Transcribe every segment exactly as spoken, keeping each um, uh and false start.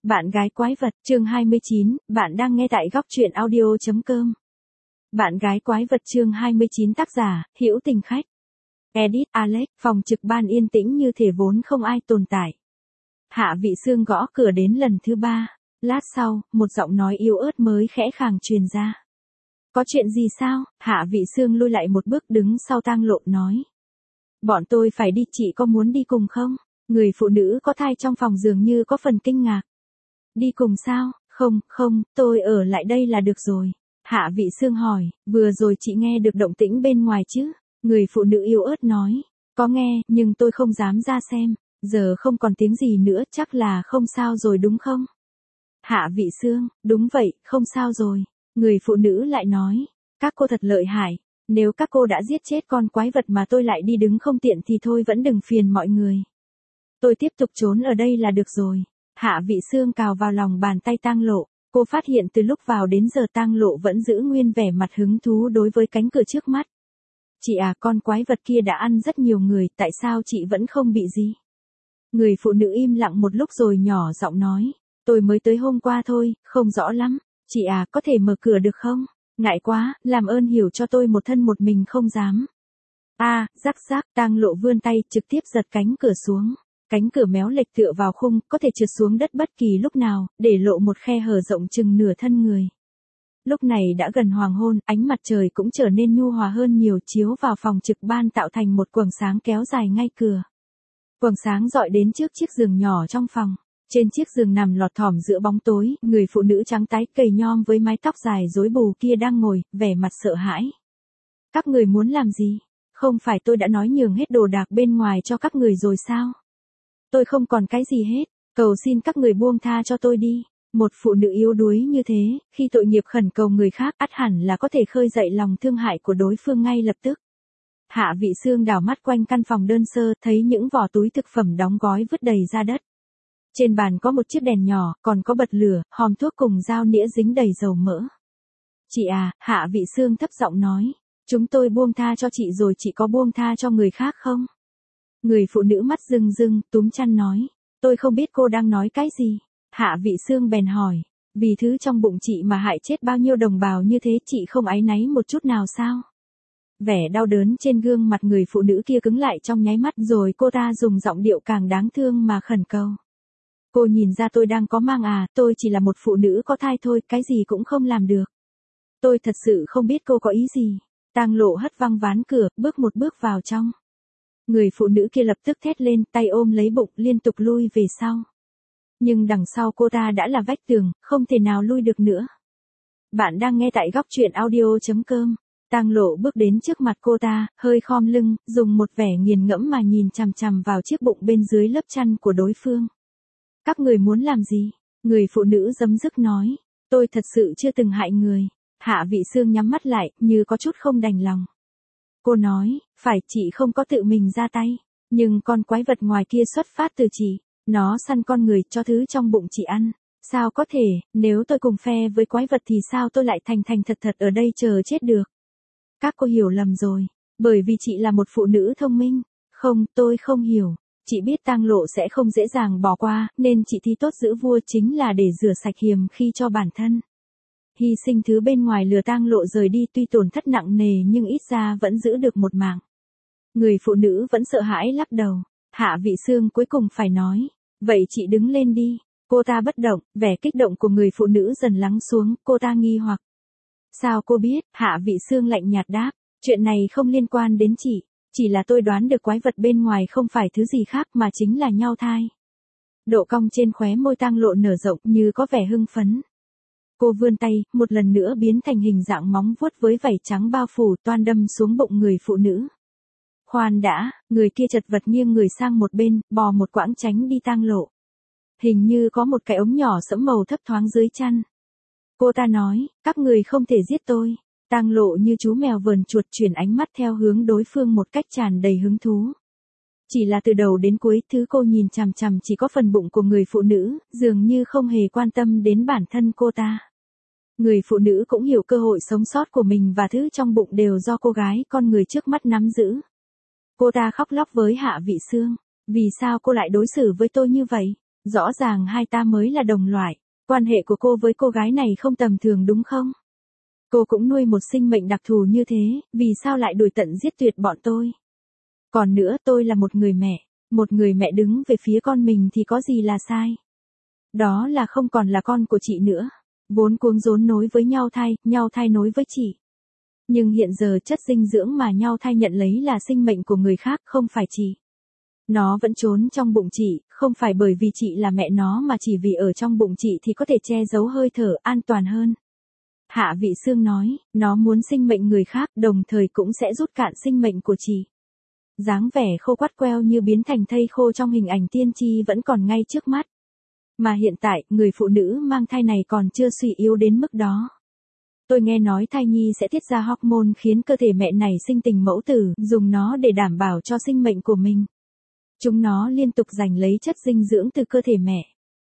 Bạn gái quái vật, chương hai mươi chín, bạn đang nghe tại góc truyện audio chấm com. Bạn gái quái vật chương hai mươi chín tác giả, Hữu Tình Khách. Edit Alex, phòng trực ban yên tĩnh như thể vốn không ai tồn tại. Hạ Vị Sương gõ cửa đến lần thứ ba, lát sau, một giọng nói yếu ớt mới khẽ khàng truyền ra. Có chuyện gì sao? Hạ Vị Sương lui lại một bước đứng sau tang lộ nói. Bọn tôi phải đi, chị có muốn đi cùng không? Người phụ nữ có thai trong phòng dường như có phần kinh ngạc. Đi cùng sao? Không, không, tôi ở lại đây là được rồi. Hạ Vị Sương hỏi, vừa rồi chị nghe được động tĩnh bên ngoài chứ? Người phụ nữ yếu ớt nói, có nghe, nhưng tôi không dám ra xem. Giờ không còn tiếng gì nữa, chắc là không sao rồi đúng không? Hạ Vị Sương, đúng vậy, không sao rồi. Người phụ nữ lại nói, các cô thật lợi hại. Nếu các cô đã giết chết con quái vật mà tôi lại đi đứng không tiện thì thôi vẫn đừng phiền mọi người. Tôi tiếp tục trốn ở đây là được rồi. Hạ Vị Sương cào vào lòng bàn tay tang lộ, cô phát hiện từ lúc vào đến giờ tang lộ vẫn giữ nguyên vẻ mặt hứng thú đối với cánh cửa trước mắt. Chị à, con quái vật kia đã ăn rất nhiều người, tại sao chị vẫn không bị gì? Người phụ nữ im lặng một lúc rồi nhỏ giọng nói, tôi mới tới hôm qua thôi, không rõ lắm. Chị à, có thể mở cửa được không? Ngại quá, làm ơn hiểu cho tôi một thân một mình không dám. A, à, rắc rắc, tang lộ vươn tay trực tiếp giật cánh cửa xuống. Cánh cửa méo lệch tựa vào khung, có thể trượt xuống đất bất kỳ lúc nào, để lộ một khe hở rộng chừng nửa thân người. Lúc này đã gần hoàng hôn, ánh mặt trời cũng trở nên nhu hòa hơn nhiều, chiếu vào phòng trực ban tạo thành một quầng sáng kéo dài ngay cửa. Quầng sáng dọi đến trước chiếc giường nhỏ trong phòng. Trên chiếc giường nằm lọt thỏm giữa bóng tối, người phụ nữ trắng tái cầy nhom với mái tóc dài rối bù kia đang ngồi, vẻ mặt sợ hãi. Các người muốn làm gì? Không phải tôi đã nói nhường hết đồ đạc bên ngoài cho các người rồi sao? Tôi không còn cái gì hết, cầu xin các người buông tha cho tôi đi. Một phụ nữ yếu đuối như thế, khi tội nghiệp khẩn cầu người khác ắt hẳn là có thể khơi dậy lòng thương hại của đối phương ngay lập tức. Hạ Vị Sương đảo mắt quanh căn phòng đơn sơ, thấy những vỏ túi thực phẩm đóng gói vứt đầy ra đất. Trên bàn có một chiếc đèn nhỏ, còn có bật lửa, hòm thuốc cùng dao nĩa dính đầy dầu mỡ. Chị à, Hạ Vị Sương thấp giọng nói, chúng tôi buông tha cho chị rồi, chị có buông tha cho người khác không? Người phụ nữ mắt rưng rưng, túm chăn nói, tôi không biết cô đang nói cái gì. Hạ Vị Sương bèn hỏi, vì thứ trong bụng chị mà hại chết bao nhiêu đồng bào như thế chị không áy náy một chút nào sao? Vẻ đau đớn trên gương mặt người phụ nữ kia cứng lại trong nháy mắt rồi cô ta dùng giọng điệu càng đáng thương mà khẩn cầu. Cô nhìn ra tôi đang có mang à, tôi chỉ là một phụ nữ có thai thôi, cái gì cũng không làm được. Tôi thật sự không biết cô có ý gì. Tang lộ hất văng ván cửa, bước một bước vào trong. Người phụ nữ kia lập tức thét lên, tay ôm lấy bụng, liên tục lui về sau. Nhưng đằng sau cô ta đã là vách tường, không thể nào lui được nữa. Bạn đang nghe tại góc truyện audio chấm com. Tang lộ bước đến trước mặt cô ta, hơi khom lưng, dùng một vẻ nghiền ngẫm mà nhìn chằm chằm vào chiếc bụng bên dưới lớp chăn của đối phương. Các người muốn làm gì? Người phụ nữ giấm dứt nói. Tôi thật sự chưa từng hại người. Hạ Vị Sương nhắm mắt lại, như có chút không đành lòng. Cô nói, phải, chị không có tự mình ra tay. Nhưng con quái vật ngoài kia xuất phát từ chị. Nó săn con người cho thứ trong bụng chị ăn. Sao có thể, nếu tôi cùng phe với quái vật thì sao tôi lại thành thành thật thật ở đây chờ chết được? Các cô hiểu lầm rồi. Bởi vì chị là một phụ nữ thông minh. Không, tôi không hiểu. Chị biết tang lộ sẽ không dễ dàng bỏ qua, nên chị thi tốt giữ vua chính là để rửa sạch hiềm khi cho bản thân. Hy sinh thứ bên ngoài lừa tang lộ rời đi, tuy tổn thất nặng nề nhưng ít ra vẫn giữ được một mạng. Người phụ nữ vẫn sợ hãi lắc đầu. Hạ Vị Sương cuối cùng phải nói, vậy chị đứng lên đi. Cô ta bất động, vẻ kích động của người phụ nữ dần lắng xuống, cô ta nghi hoặc. Sao cô biết? Hạ Vị Sương lạnh nhạt đáp, chuyện này không liên quan đến chị. Chỉ là tôi đoán được quái vật bên ngoài không phải thứ gì khác mà chính là nhau thai. Độ cong trên khóe môi tang lộ nở rộng như có vẻ hưng phấn. Cô vươn tay, một lần nữa biến thành hình dạng móng vuốt với vảy trắng bao phủ toan đâm xuống bụng người phụ nữ. Khoan đã, người kia chật vật nghiêng người sang một bên, bò một quãng tránh đi tang lộ. Hình như có một cái ống nhỏ sẫm màu thấp thoáng dưới chăn. Cô ta nói, các người không thể giết tôi. Tang lộ như chú mèo vờn chuột chuyển ánh mắt theo hướng đối phương một cách tràn đầy hứng thú. Chỉ là từ đầu đến cuối thứ cô nhìn chằm chằm chỉ có phần bụng của người phụ nữ, dường như không hề quan tâm đến bản thân cô ta. Người phụ nữ cũng hiểu cơ hội sống sót của mình và thứ trong bụng đều do cô gái con người trước mắt nắm giữ. Cô ta khóc lóc với Hạ Vị Sương. Vì sao cô lại đối xử với tôi như vậy? Rõ ràng hai ta mới là đồng loại, quan hệ của cô với cô gái này không tầm thường đúng không? Cô cũng nuôi một sinh mệnh đặc thù như thế, vì sao lại đuổi tận giết tuyệt bọn tôi? Còn nữa tôi là một người mẹ, một người mẹ đứng về phía con mình thì có gì là sai? Đó là không còn là con của chị nữa, vốn cuống rốn nối với nhau thai, nhau thai nối với chị. Nhưng hiện giờ chất dinh dưỡng mà nhau thai nhận lấy là sinh mệnh của người khác, không phải chị. Nó vẫn trốn trong bụng chị, không phải bởi vì chị là mẹ nó mà chỉ vì ở trong bụng chị thì có thể che giấu hơi thở an toàn hơn. Hạ Vị Sương nói, nó muốn sinh mệnh người khác, đồng thời cũng sẽ rút cạn sinh mệnh của chị. Dáng vẻ khô quắt queo như biến thành thây khô trong hình ảnh tiên tri vẫn còn ngay trước mắt. Mà hiện tại, người phụ nữ mang thai này còn chưa suy yếu đến mức đó. Tôi nghe nói thai nhi sẽ tiết ra hormone khiến cơ thể mẹ này sinh tình mẫu tử, dùng nó để đảm bảo cho sinh mệnh của mình. Chúng nó liên tục giành lấy chất dinh dưỡng từ cơ thể mẹ.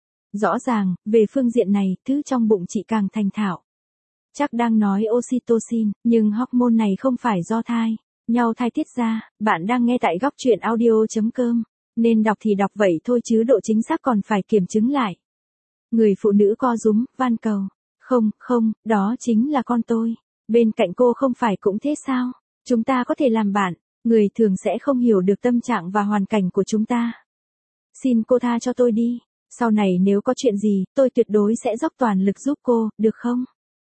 Rõ ràng, về phương diện này, thứ trong bụng chị càng thành thạo. Chắc đang nói oxytocin, nhưng hormone này không phải do thai, nhau thai tiết ra. Bạn đang nghe tại góc truyện audio chấm com. Nên đọc thì đọc vậy thôi chứ độ chính xác còn phải kiểm chứng lại. Người phụ nữ co rúm, van cầu. Không, không, đó chính là con tôi. Bên cạnh cô không phải cũng thế sao? Chúng ta có thể làm bạn. Người thường sẽ không hiểu được tâm trạng và hoàn cảnh của chúng ta. Xin cô tha cho tôi đi. Sau này nếu có chuyện gì, tôi tuyệt đối sẽ dốc toàn lực giúp cô, được không?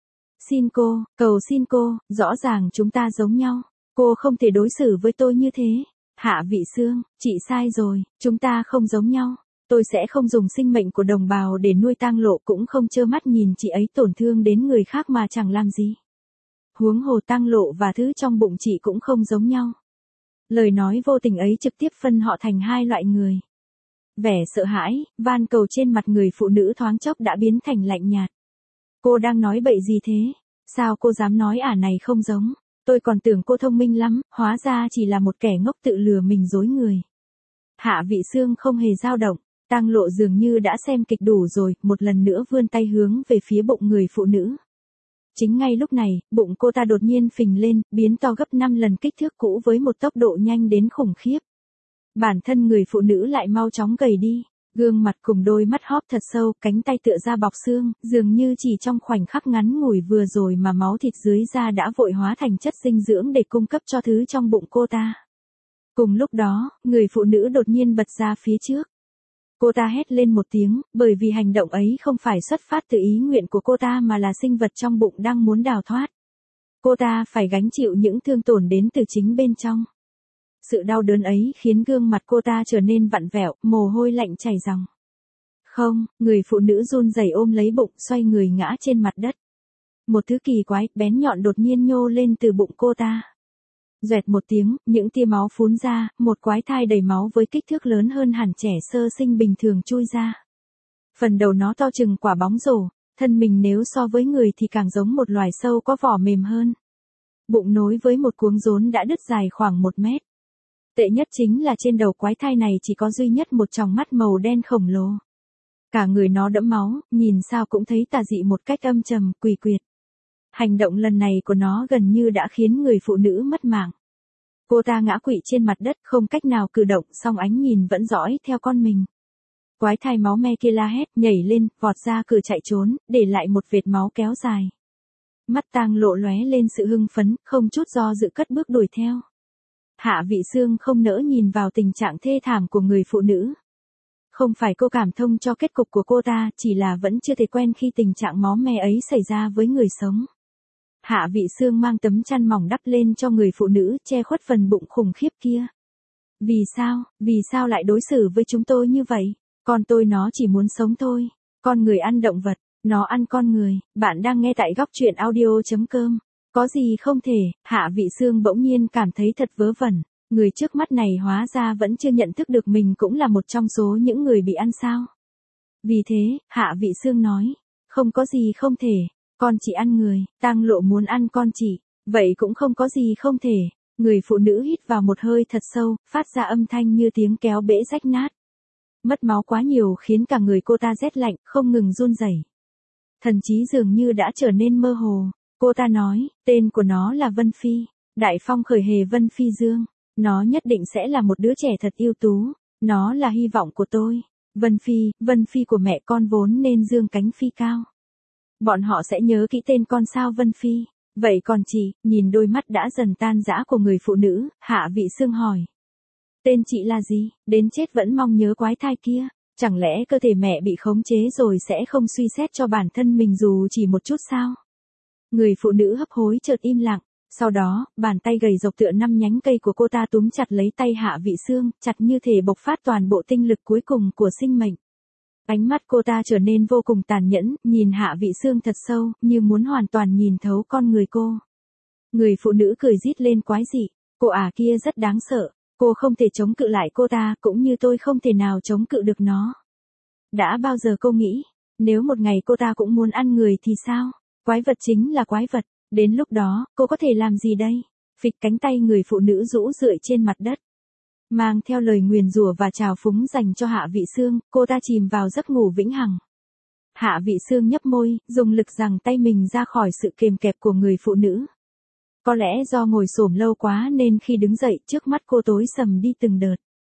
Xin cô, cầu xin cô, rõ ràng chúng ta giống nhau. Cô không thể đối xử với tôi như thế. Hạ Vị Sương, chị sai rồi, chúng ta không giống nhau. Tôi sẽ không dùng sinh mệnh của đồng bào để nuôi tang lộ, cũng không trơ mắt nhìn chị ấy tổn thương đến người khác mà chẳng làm gì. Huống hồ tang lộ và thứ trong bụng chị cũng không giống nhau. Lời nói vô tình ấy trực tiếp phân họ thành hai loại người. Vẻ sợ hãi, van cầu trên mặt người phụ nữ thoáng chốc đã biến thành lạnh nhạt. Cô đang nói bậy gì thế? Sao cô dám nói ả này không giống? Tôi còn tưởng cô thông minh lắm, hóa ra chỉ là một kẻ ngốc tự lừa mình dối người. Hạ Vị Sương không hề dao động, tang lộ dường như đã xem kịch đủ rồi, một lần nữa vươn tay hướng về phía bụng người phụ nữ. Chính ngay lúc này, bụng cô ta đột nhiên phình lên, biến to gấp năm lần kích thước cũ với một tốc độ nhanh đến khủng khiếp. Bản thân người phụ nữ lại mau chóng gầy đi, gương mặt cùng đôi mắt hóp thật sâu, cánh tay tựa ra bọc xương, dường như chỉ trong khoảnh khắc ngắn ngủi vừa rồi mà máu thịt dưới da đã vội hóa thành chất dinh dưỡng để cung cấp cho thứ trong bụng cô ta. Cùng lúc đó, người phụ nữ đột nhiên bật ra phía trước. Cô ta hét lên một tiếng, bởi vì hành động ấy không phải xuất phát từ ý nguyện của cô ta mà là sinh vật trong bụng đang muốn đào thoát. Cô ta phải gánh chịu những thương tổn đến từ chính bên trong. Sự đau đớn ấy khiến gương mặt cô ta trở nên vặn vẹo, mồ hôi lạnh chảy ròng. Không, người phụ nữ run rẩy ôm lấy bụng, xoay người ngã trên mặt đất. Một thứ kỳ quái, bén nhọn đột nhiên nhô lên từ bụng cô ta. Doẹt một tiếng, những tia máu phún ra, một quái thai đầy máu với kích thước lớn hơn hẳn trẻ sơ sinh bình thường chui ra. Phần đầu nó to chừng quả bóng rổ, thân mình nếu so với người thì càng giống một loài sâu có vỏ mềm hơn. Bụng nối với một cuống rốn đã đứt dài khoảng một mét. Tệ nhất chính là trên đầu quái thai này chỉ có duy nhất một tròng mắt màu đen khổng lồ. Cả người nó đẫm máu, nhìn sao cũng thấy tà dị một cách âm trầm, quỷ quyệt. Hành động lần này của nó gần như đã khiến người phụ nữ mất mạng. Cô ta ngã quỵ trên mặt đất, không cách nào cử động, song ánh nhìn vẫn dõi theo con mình. Quái thai máu me kia la hét, nhảy lên, vọt ra cửa chạy trốn, để lại một vệt máu kéo dài. Mắt tang lộ lóe lên sự hưng phấn, không chút do dự cất bước đuổi theo. Hạ Vị Sương không nỡ nhìn vào tình trạng thê thảm của người phụ nữ. Không phải cô cảm thông cho kết cục của cô ta, chỉ là vẫn chưa thể quen khi tình trạng máu me ấy xảy ra với người sống. Hạ Vị Sương mang tấm chăn mỏng đắp lên cho người phụ nữ, che khuất phần bụng khủng khiếp kia. Vì sao, vì sao lại đối xử với chúng tôi như vậy? Con tôi nó chỉ muốn sống thôi. Con người ăn động vật, nó ăn con người. Bạn đang nghe tại góc truyện audio chấm com. Có gì không thể, Hạ Vị Sương bỗng nhiên cảm thấy thật vớ vẩn. Người trước mắt này hóa ra vẫn chưa nhận thức được mình cũng là một trong số những người bị ăn sao. Vì thế, Hạ Vị Sương nói, không có gì không thể, con chỉ ăn người, tang lộ muốn ăn con chị, vậy cũng không có gì không thể. Người phụ nữ hít vào một hơi thật sâu, phát ra âm thanh như tiếng kéo bể rách nát. Mất máu quá nhiều khiến cả người cô ta rét lạnh, không ngừng run rẩy. Thần trí dường như đã trở nên mơ hồ. Cô ta nói, tên của nó là Vân Phi, Đại Phong khởi hề Vân Phi Dương. Nó nhất định sẽ là một đứa trẻ thật ưu tú. Nó là hy vọng của tôi. Vân Phi, Vân Phi của mẹ con vốn nên dương cánh phi cao. Bọn họ sẽ nhớ kỹ tên con sao Vân Phi. Vậy còn chị, nhìn đôi mắt đã dần tan rã của người phụ nữ, Hạ Vị Sương hỏi. Tên chị là gì, đến chết vẫn mong nhớ quái thai kia, chẳng lẽ cơ thể mẹ bị khống chế rồi sẽ không suy xét cho bản thân mình dù chỉ một chút sao? Người phụ nữ hấp hối chợt im lặng, sau đó, bàn tay gầy rộc tựa năm nhánh cây của cô ta túm chặt lấy tay Hạ Vị Sương, chặt như thể bộc phát toàn bộ tinh lực cuối cùng của sinh mệnh. Ánh mắt cô ta trở nên vô cùng tàn nhẫn, nhìn Hạ Vị Sương thật sâu, như muốn hoàn toàn nhìn thấu con người cô. Người phụ nữ cười rít lên quái dị, cô ả kia rất đáng sợ, cô không thể chống cự lại cô ta, cũng như tôi không thể nào chống cự được nó. Đã bao giờ cô nghĩ, nếu một ngày cô ta cũng muốn ăn người thì sao? Quái vật chính là quái vật, đến lúc đó, cô có thể làm gì đây? Phịch, cánh tay người phụ nữ rũ rượi trên mặt đất. Mang theo lời nguyền rủa và trào phúng dành cho Hạ Vị Sương, cô ta chìm vào giấc ngủ vĩnh hằng. Hạ Vị Sương nhấp môi, dùng lực giằng tay mình ra khỏi sự kềm kẹp của người phụ nữ. Có lẽ do ngồi xổm lâu quá nên khi đứng dậy trước mắt cô tối sầm đi từng đợt.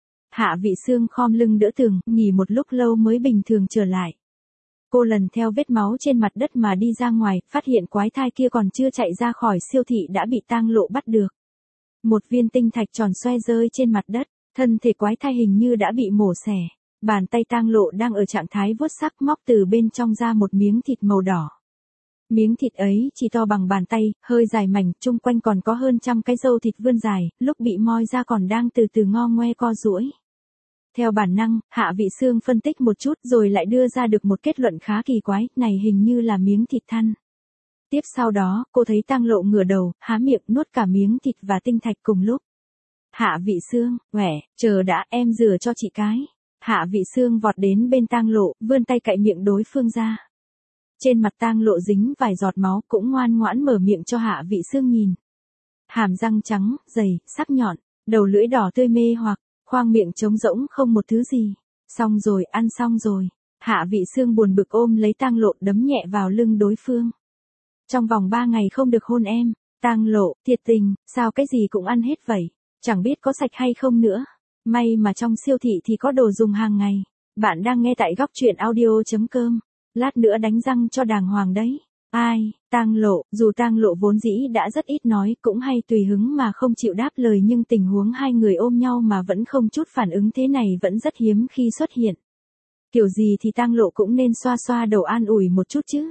Hạ Vị Sương khom lưng đỡ tường, nghỉ một lúc lâu mới bình thường trở lại. Cô lần theo vết máu trên mặt đất mà đi ra ngoài, phát hiện quái thai kia còn chưa chạy ra khỏi siêu thị đã bị Tang Lộ bắt được. Một viên tinh thạch tròn xoe rơi trên mặt đất, thân thể quái thai hình như đã bị mổ xẻ. Bàn tay Tang Lộ đang ở trạng thái vuốt sắc móc từ bên trong ra một miếng thịt màu đỏ. Miếng thịt ấy chỉ to bằng bàn tay, hơi dài mảnh, chung quanh còn có hơn trăm cái râu thịt vươn dài, lúc bị moi ra còn đang từ từ ngo ngoe co duỗi. Theo bản năng, Hạ Vị Sương phân tích một chút rồi lại đưa ra được một kết luận khá kỳ quái, này hình như là miếng thịt thăn. Tiếp sau đó, cô thấy Tang Lộ ngửa đầu, há miệng nuốt cả miếng thịt và tinh thạch cùng lúc. Hạ Vị Sương, "Uể, chờ đã, em rửa cho chị cái." Hạ Vị Sương vọt đến bên Tang Lộ, vươn tay cạy miệng đối phương ra. Trên mặt Tang Lộ dính vài giọt máu, cũng ngoan ngoãn mở miệng cho Hạ Vị Sương nhìn. Hàm răng trắng, dày, sắc nhọn, đầu lưỡi đỏ tươi mê hoặc, khoang miệng trống rỗng không một thứ gì. Xong rồi, ăn xong rồi. Hạ Vị Sương buồn bực ôm lấy Tang Lộ đấm nhẹ vào lưng đối phương. Trong vòng ba ngày không được hôn em. Tang Lộ, thiệt tình, sao cái gì cũng ăn hết vậy? Chẳng biết có sạch hay không nữa. May mà trong siêu thị thì có đồ dùng hàng ngày. Bạn đang nghe tại góc truyện audio chấm com. Lát nữa đánh răng cho đàng hoàng đấy. Ai, Tang Lộ, dù Tang Lộ vốn dĩ đã rất ít nói, cũng hay tùy hứng mà không chịu đáp lời, nhưng tình huống hai người ôm nhau mà vẫn không chút phản ứng thế này vẫn rất hiếm khi xuất hiện. Kiểu gì thì Tang Lộ cũng nên xoa xoa đầu an ủi một chút chứ.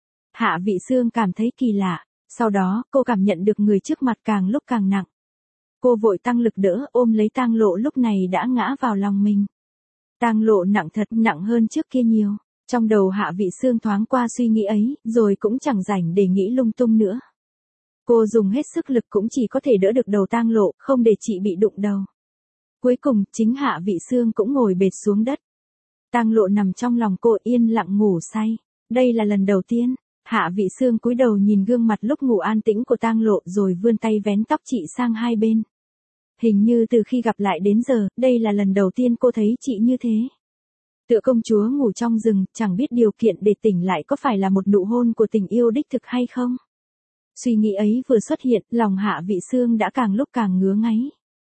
Hạ Vị Sương cảm thấy kỳ lạ, sau đó cô cảm nhận được người trước mặt càng lúc càng nặng. Cô vội tăng lực đỡ, ôm lấy Tang Lộ lúc này đã ngã vào lòng mình. Tang Lộ nặng thật, nặng hơn trước kia nhiều. Trong đầu Hạ Vị Sương thoáng qua suy nghĩ ấy, rồi cũng chẳng rảnh để nghĩ lung tung nữa. Cô dùng hết sức lực cũng chỉ có thể đỡ được đầu Tang Lộ, không để chị bị đụng đầu. Cuối cùng, chính Hạ Vị Sương cũng ngồi bệt xuống đất. Tang Lộ nằm trong lòng cô yên lặng ngủ say. Đây là lần đầu tiên, Hạ Vị Sương cúi đầu nhìn gương mặt lúc ngủ an tĩnh của Tang Lộ rồi vươn tay vén tóc chị sang hai bên. Hình như từ khi gặp lại đến giờ, đây là lần đầu tiên cô thấy chị như thế. Tựa công chúa ngủ trong rừng, chẳng biết điều kiện để tỉnh lại có phải là một nụ hôn của tình yêu đích thực hay không. Suy nghĩ ấy vừa xuất hiện, lòng Hạ Vị Sương đã càng lúc càng ngứa ngáy.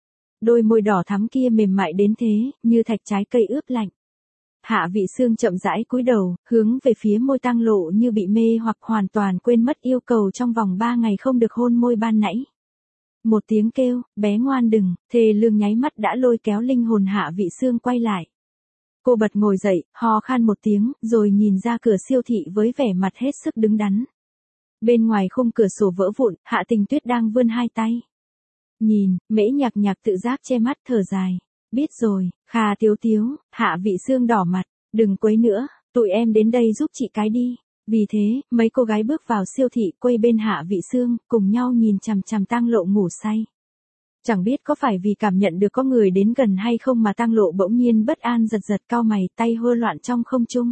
Đôi môi đỏ thắm kia mềm mại đến thế, như thạch trái cây ướp lạnh. Hạ Vị Sương chậm rãi cúi đầu, hướng về phía môi Tang Lộ như bị mê hoặc hoàn toàn quên mất yêu cầu trong vòng ba ngày không được hôn môi ban nãy. Một tiếng kêu, bé ngoan đừng, thề lương nháy mắt đã lôi kéo linh hồn Hạ Vị Sương quay lại. Cô bật ngồi dậy, ho khan một tiếng, rồi nhìn ra cửa siêu thị với vẻ mặt hết sức đứng đắn. Bên ngoài khung cửa sổ vỡ vụn, Hạ Tình Tuyết đang vươn hai tay. Nhìn, Mễ Nhạc Nhạc tự giác che mắt thở dài. Biết rồi, Kha Tiếu Tiếu, Hạ Vị Sương đỏ mặt, đừng quấy nữa, tụi em đến đây giúp chị cái đi. Vì thế, mấy cô gái bước vào siêu thị quay bên Hạ Vị Sương, cùng nhau nhìn chằm chằm Tang Lộ ngủ say. Chẳng biết có phải vì cảm nhận được có người đến gần hay không mà Tang Lộ bỗng nhiên bất an giật giật cau mày, tay hơ loạn trong không trung.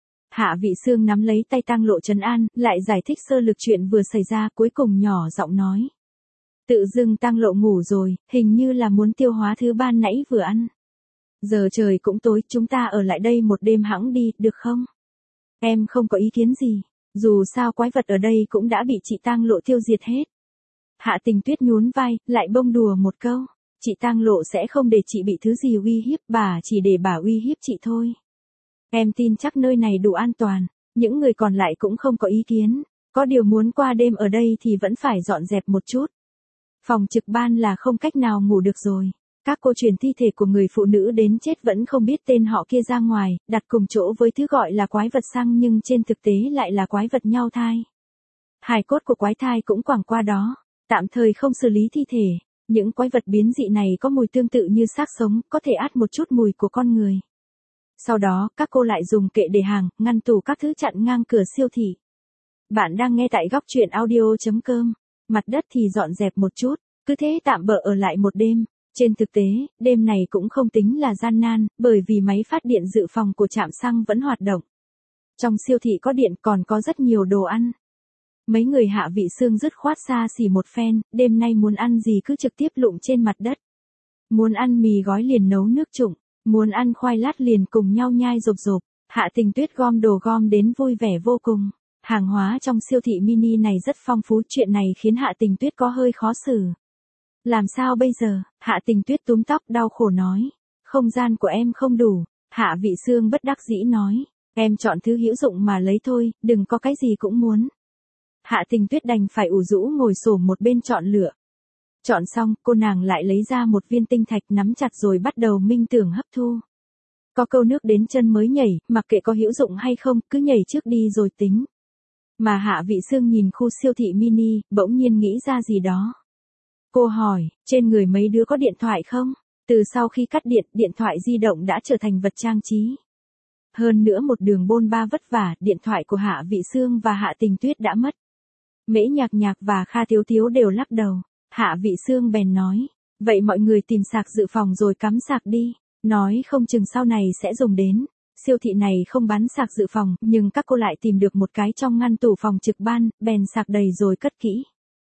Hạ Vị Sương nắm lấy tay Tang Lộ trấn an, lại giải thích sơ lược chuyện vừa xảy ra, cuối cùng nhỏ giọng nói. Tự dưng Tang Lộ ngủ rồi, hình như là muốn tiêu hóa thứ ban nãy vừa ăn. Giờ trời cũng tối, chúng ta ở lại đây một đêm hẵng đi, được không? Em không có ý kiến gì, dù sao quái vật ở đây cũng đã bị chị Tang Lộ tiêu diệt hết. Hạ Tình Tuyết nhún vai, lại bông đùa một câu. Chị tang lộ sẽ không để chị bị thứ gì uy hiếp, bà chỉ để bà uy hiếp chị thôi. Em tin chắc nơi này đủ an toàn, những người còn lại cũng không có ý kiến, có điều muốn qua đêm ở đây thì vẫn phải dọn dẹp một chút. Phòng trực ban là không cách nào ngủ được rồi. Các cô chuyển thi thể của người phụ nữ đến chết vẫn không biết tên họ kia ra ngoài, đặt cùng chỗ với thứ gọi là quái vật xăng nhưng trên thực tế lại là quái vật nhau thai. Hài cốt của quái thai cũng quẳng qua đó, tạm thời không xử lý thi thể. Những quái vật biến dị này có mùi tương tự như xác sống, có thể át một chút mùi của con người. Sau đó, các cô lại dùng kệ để hàng, ngăn tủ các thứ chặn ngang cửa siêu thị. Bạn đang nghe tại góc truyện audio chấm com. Mặt đất thì dọn dẹp một chút, cứ thế tạm bợ ở lại một đêm. Trên thực tế, đêm này cũng không tính là gian nan, bởi vì máy phát điện dự phòng của trạm xăng vẫn hoạt động. Trong siêu thị có điện còn có rất nhiều đồ ăn. Mấy người Hạ Vị Xương dứt khoát xa xỉ một phen, đêm nay muốn ăn gì cứ trực tiếp lụm trên mặt đất. Muốn ăn mì gói liền nấu nước trụng, muốn ăn khoai lát liền cùng nhau nhai rộp rộp. Hạ Tình Tuyết gom đồ gom đến vui vẻ vô cùng. Hàng hóa trong siêu thị mini này rất phong phú, chuyện này khiến Hạ Tình Tuyết có hơi khó xử. Làm sao bây giờ? Hạ Tình Tuyết túm tóc đau khổ nói. Không gian của em không đủ. Hạ Vị Xương bất đắc dĩ nói. Em chọn thứ hữu dụng mà lấy thôi, đừng có cái gì cũng muốn. Hạ Tình Tuyết đành phải ủ rũ ngồi xổm một bên chọn lựa. Chọn xong, cô nàng lại lấy ra một viên tinh thạch nắm chặt rồi bắt đầu minh tưởng hấp thu. Có câu nước đến chân mới nhảy, mặc kệ có hữu dụng hay không, cứ nhảy trước đi rồi tính. Mà Hạ Vị Xương nhìn khu siêu thị mini, bỗng nhiên nghĩ ra gì đó. Cô hỏi, trên người mấy đứa có điện thoại không? Từ sau khi cắt điện, điện thoại di động đã trở thành vật trang trí. Hơn nữa một đường bôn ba vất vả, điện thoại của Hạ Vị Xương và Hạ Tình Tuyết đã mất. Mễ Nhạc Nhạc và Kha Thiếu Thiếu đều lắc đầu. Hạ Vị Xương bèn nói, vậy mọi người tìm sạc dự phòng rồi cắm sạc đi, nói không chừng sau này sẽ dùng đến. Siêu thị này không bán sạc dự phòng, nhưng các cô lại tìm được một cái trong ngăn tủ phòng trực ban, bèn sạc đầy rồi cất kỹ.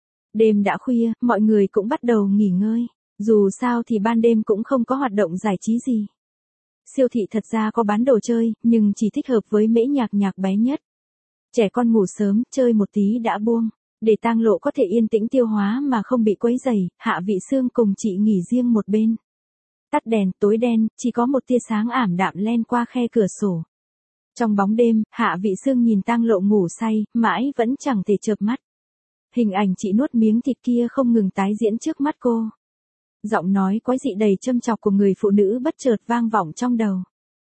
Đêm đã khuya, mọi người cũng bắt đầu nghỉ ngơi, dù sao thì ban đêm cũng không có hoạt động giải trí gì. Siêu thị thật ra có bán đồ chơi, nhưng chỉ thích hợp với Mễ Nhạc Nhạc bé nhất. Trẻ con ngủ sớm, chơi một tí đã buông, để tang lộ có thể yên tĩnh tiêu hóa mà không bị quấy rầy. Hạ Vị Xương cùng chị nghỉ riêng một bên. Tắt đèn, tối đen, chỉ có một tia sáng ảm đạm len qua khe cửa sổ. Trong bóng đêm, Hạ Vị Xương nhìn tang lộ ngủ say, mãi vẫn chẳng thể chợp mắt. Hình ảnh chị nuốt miếng thịt kia không ngừng tái diễn trước mắt cô. Giọng nói quái dị đầy châm chọc của người phụ nữ bất chợt vang vọng trong đầu.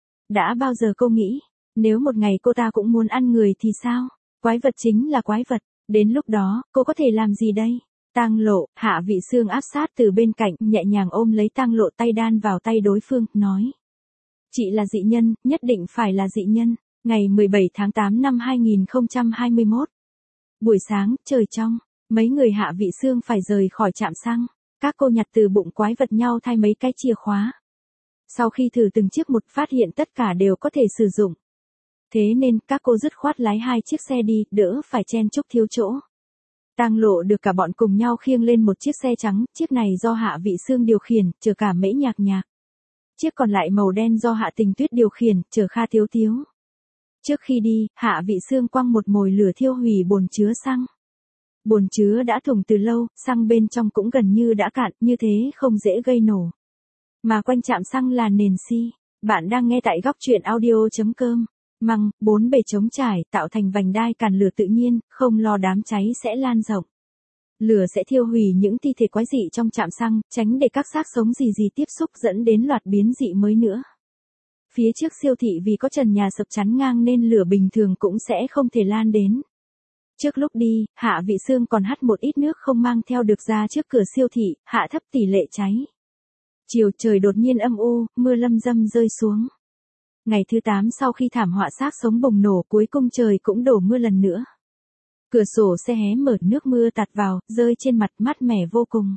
Đã bao giờ cô nghĩ, nếu một ngày cô ta cũng muốn ăn người thì sao? Quái vật chính là quái vật, đến lúc đó, cô có thể làm gì đây? Tang lộ, Hạ Vị Xương áp sát từ bên cạnh, nhẹ nhàng ôm lấy tang lộ, tay đan vào tay đối phương, nói. Chị là dị nhân, nhất định phải là dị nhân. Ngày mười bảy tháng tám năm hai nghìn không trăm hai mươi mốt. Buổi sáng, trời trong, mấy người Hạ Vị Xương phải rời khỏi trạm xăng. Các cô nhặt từ bụng quái vật nhau thay mấy cái chìa khóa. Sau khi thử từng chiếc một phát hiện tất cả đều có thể sử dụng. Thế nên các cô dứt khoát lái hai chiếc xe đi, đỡ phải chen chúc thiếu chỗ. Tang lộ được cả bọn cùng nhau khiêng lên một chiếc xe trắng, chiếc này do Hạ Vị Xương điều khiển, chở cả Mễ Nhạc Nhạc. Chiếc còn lại màu đen do Hạ Tình Tuyết điều khiển, chở Kha Thiếu Thiếu. Trước khi đi, Hạ Vị Xương quăng một mồi lửa thiêu hủy bồn chứa xăng. Bồn chứa đã thủng từ lâu, xăng bên trong cũng gần như đã cạn, như thế không dễ gây nổ. Mà quanh trạm xăng là nền xi. Bạn đang nghe tại góc truyện audio chấm com. Măng, bốn bề trống trải, tạo thành vành đai cản lửa tự nhiên, không lo đám cháy sẽ lan rộng. Lửa sẽ thiêu hủy những thi thể quái dị trong trạm xăng, tránh để các xác sống gì gì tiếp xúc dẫn đến loạt biến dị mới nữa. Phía trước siêu thị vì có trần nhà sập chắn ngang nên lửa bình thường cũng sẽ không thể lan đến. Trước lúc đi, Hạ Vị Xương còn hắt một ít nước không mang theo được ra trước cửa siêu thị, hạ thấp tỷ lệ cháy. Chiều trời đột nhiên âm u, mưa lâm dâm rơi xuống. Ngày thứ tám sau khi thảm họa xác sống bùng nổ, cuối cùng trời cũng đổ mưa lần nữa. Cửa sổ xe hé mở, nước mưa tạt vào, rơi trên mặt, mát mẻ vô cùng.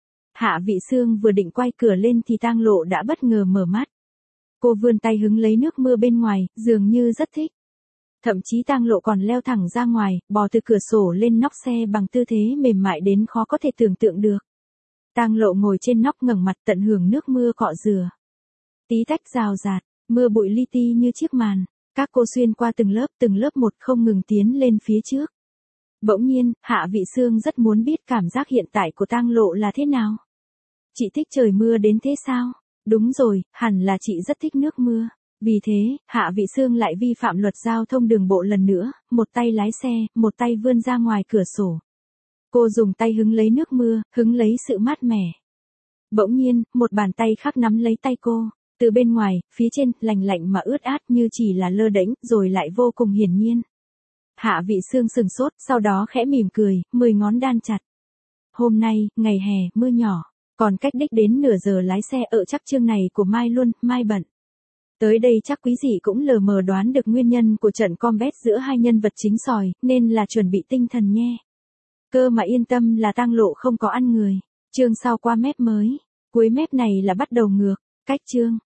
Hạ Vị Xương vừa định quay cửa lên thì tang lộ đã bất ngờ mở mắt. Cô vươn tay hứng lấy nước mưa bên ngoài, dường như rất thích. Thậm chí tang lộ còn leo thẳng ra ngoài, bò từ cửa sổ lên nóc xe bằng tư thế mềm mại đến khó có thể tưởng tượng được. Tang lộ ngồi trên nóc ngẩng mặt tận hưởng nước mưa cọ rửa. Tí tách rào rạt, mưa bụi li ti như chiếc màn. Các cô xuyên qua từng lớp từng lớp một không ngừng tiến lên phía trước. Bỗng nhiên, Hạ Vị Xương rất muốn biết cảm giác hiện tại của tang lộ là thế nào. Chị thích trời mưa đến thế sao? Đúng rồi, hẳn là chị rất thích nước mưa. Vì thế, Hạ Vị Sương lại vi phạm luật giao thông đường bộ lần nữa, một tay lái xe, một tay vươn ra ngoài cửa sổ. Cô dùng tay hứng lấy nước mưa, hứng lấy sự mát mẻ. Bỗng nhiên, một bàn tay khác nắm lấy tay cô. Từ bên ngoài, phía trên, lành lạnh mà ướt át như chỉ là lơ đễnh, rồi lại vô cùng hiển nhiên. Hạ Vị Sương sừng sốt, sau đó khẽ mỉm cười, mười ngón đan chặt. Hôm nay, ngày hè, mưa nhỏ, còn cách đích đến nửa giờ lái xe ở chắc chương này của Mai luôn, Mai bận. Tới đây chắc quý dị cũng lờ mờ đoán được nguyên nhân của trận combat giữa hai nhân vật chính sòi, nên là chuẩn bị tinh thần nhé. Cơ mà yên tâm là tang lộ không có ăn người. Chương sau qua mép mới. Cuối mép này là bắt đầu ngược. Cách chương.